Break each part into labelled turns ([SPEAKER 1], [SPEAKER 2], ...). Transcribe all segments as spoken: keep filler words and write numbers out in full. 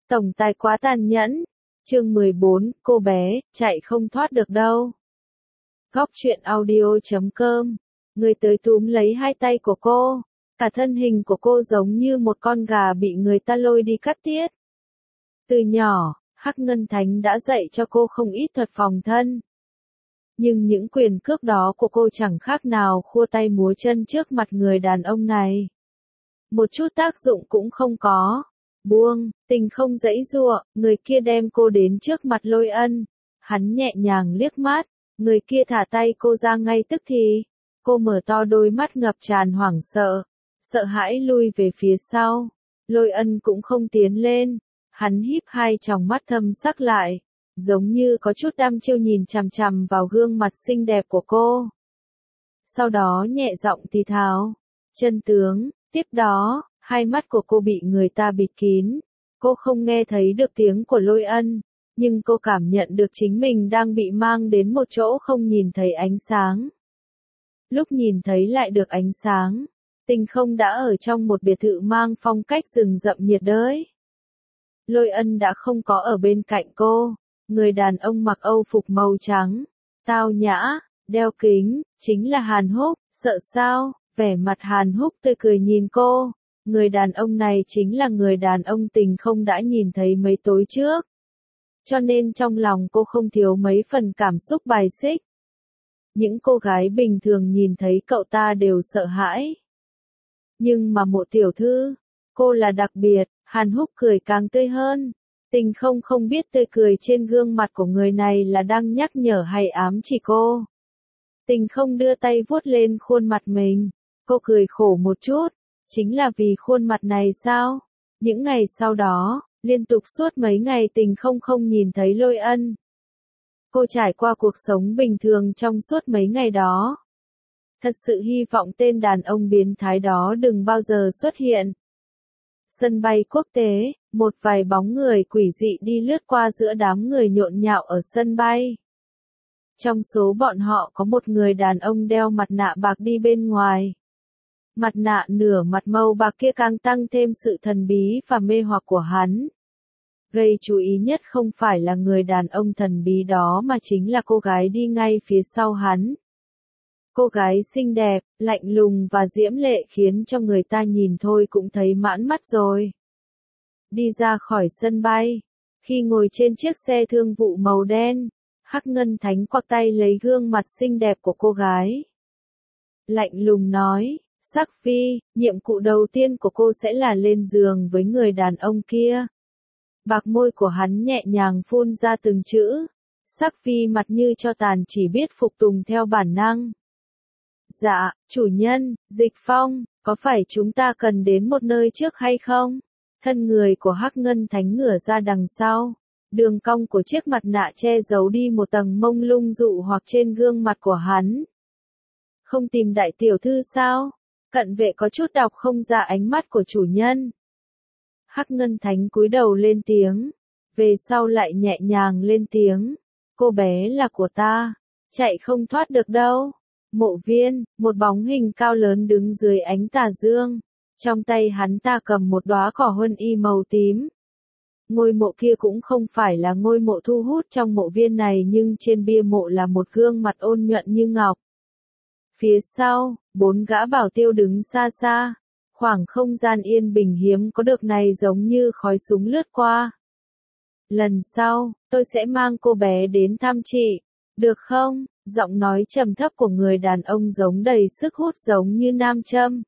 [SPEAKER 1] Tổng tài quá tàn nhẫn. Chương mười bốn, cô bé, chạy không thoát được đâu. Góc truyện audio chấm com. Người tới túm lấy hai tay của cô. Cả thân hình của cô giống như một con gà bị người ta lôi đi cắt tiết. Từ nhỏ, Hắc Ngân Thánh đã dạy cho cô không ít thuật phòng thân. Nhưng những quyền cước đó của cô chẳng khác nào khua tay múa chân trước mặt người đàn ông này. Một chút tác dụng cũng không có. Buông, Tình không giãy giụa, người kia đem cô đến trước mặt Lôi Ân. Hắn nhẹ nhàng liếc mắt, người kia thả tay cô ra ngay tức thì. Cô mở to đôi mắt ngập tràn hoảng sợ, sợ hãi lui về phía sau. Lôi Ân cũng không tiến lên, hắn híp hai tròng mắt thâm sắc lại, giống như có chút đăm chiêu nhìn chằm chằm vào gương mặt xinh đẹp của cô. Sau đó nhẹ giọng thì thào, chân tướng, tiếp đó, hai mắt của cô bị người ta bịt kín. Cô không nghe thấy được tiếng của Lôi Ân, nhưng cô cảm nhận được chính mình đang bị mang đến một chỗ không nhìn thấy ánh sáng. Lúc nhìn thấy lại được ánh sáng, Tình không đã ở trong một biệt thự mang phong cách rừng rậm nhiệt đới. Lôi Ân đã không có ở bên cạnh cô, người đàn ông mặc âu phục màu trắng, tao nhã, đeo kính, chính là Hàn Húc. Sợ sao? Vẻ mặt Hàn Húc tươi cười nhìn cô. Người đàn ông này chính là người đàn ông Tình không đã nhìn thấy mấy tối trước. Cho nên trong lòng cô không thiếu mấy phần cảm xúc bài xích. Những cô gái bình thường nhìn thấy cậu ta đều sợ hãi. Nhưng mà một tiểu thư, cô là đặc biệt. Hàn Húc cười càng tươi hơn. Tình không không biết tươi cười trên gương mặt của người này là đang nhắc nhở hay ám chỉ cô. Tình không đưa tay vuốt lên khuôn mặt mình. Cô cười khổ một chút. Chính là vì khuôn mặt này sao? Những ngày sau đó, liên tục suốt mấy ngày Tình không không nhìn thấy Lôi Ân. Cô trải qua cuộc sống bình thường trong suốt mấy ngày đó. Thật sự hy vọng tên đàn ông biến thái đó đừng bao giờ xuất hiện. Sân bay quốc tế, một vài bóng người quỷ dị đi lướt qua giữa đám người nhộn nhạo ở sân bay. Trong số bọn họ có một người đàn ông đeo mặt nạ bạc đi bên ngoài. Mặt nạ nửa mặt màu bạc kia càng tăng thêm sự thần bí và mê hoặc của hắn. Gây chú ý nhất không phải là người đàn ông thần bí đó mà chính là cô gái đi ngay phía sau hắn. Cô gái xinh đẹp, lạnh lùng và diễm lệ khiến cho người ta nhìn thôi cũng thấy mãn mắt rồi. Đi ra khỏi sân bay, khi ngồi trên chiếc xe thương vụ màu đen, Hắc Ngân Thánh quặc tay lấy gương mặt xinh đẹp của cô gái. Lạnh lùng nói, Sắc Phi, nhiệm vụ đầu tiên của cô sẽ là lên giường với người đàn ông kia. Bạc môi của hắn nhẹ nhàng phun ra từng chữ. Sắc Phi mặt như cho tàn chỉ biết phục tùng theo bản năng. Dạ, chủ nhân, Dịch Phong, có phải chúng ta cần đến một nơi trước hay không? Thân người của Hắc Ngân Thánh ngửa ra đằng sau. Đường cong của chiếc mặt nạ che giấu đi một tầng mông lung dụ hoặc trên gương mặt của hắn. Không tìm đại tiểu thư sao? Cận vệ có chút đọc không ra ánh mắt của chủ nhân. Hắc Ngân Thánh cúi đầu lên tiếng. Về sau lại nhẹ nhàng lên tiếng. Cô bé là của ta. Chạy không thoát được đâu. Mộ Viên, một bóng hình cao lớn đứng dưới ánh tà dương. Trong tay hắn ta cầm một đóa cỏ huân y màu tím. Ngôi mộ kia cũng không phải là ngôi mộ thu hút trong mộ viên này nhưng trên bia mộ là một gương mặt ôn nhuận như ngọc. Phía sau, bốn gã bảo tiêu đứng xa xa. Khoảng không gian yên bình hiếm có được này giống như khói súng lướt qua. Lần sau, tôi sẽ mang cô bé đến thăm chị. Được không? Giọng nói trầm thấp của người đàn ông giống đầy sức hút giống như nam châm.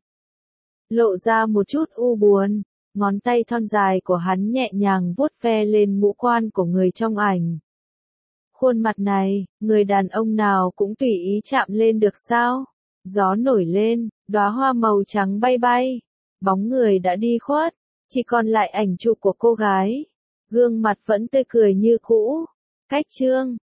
[SPEAKER 1] Lộ ra một chút u buồn, ngón tay thon dài của hắn nhẹ nhàng vuốt ve lên ngũ quan của người trong ảnh. Khuôn mặt này, người đàn ông nào cũng tùy ý chạm lên được sao? Gió nổi lên, đóa hoa màu trắng bay bay. Bóng người đã đi khuất, chỉ còn lại ảnh chụp của cô gái. Gương mặt vẫn tươi cười như cũ. Cách chương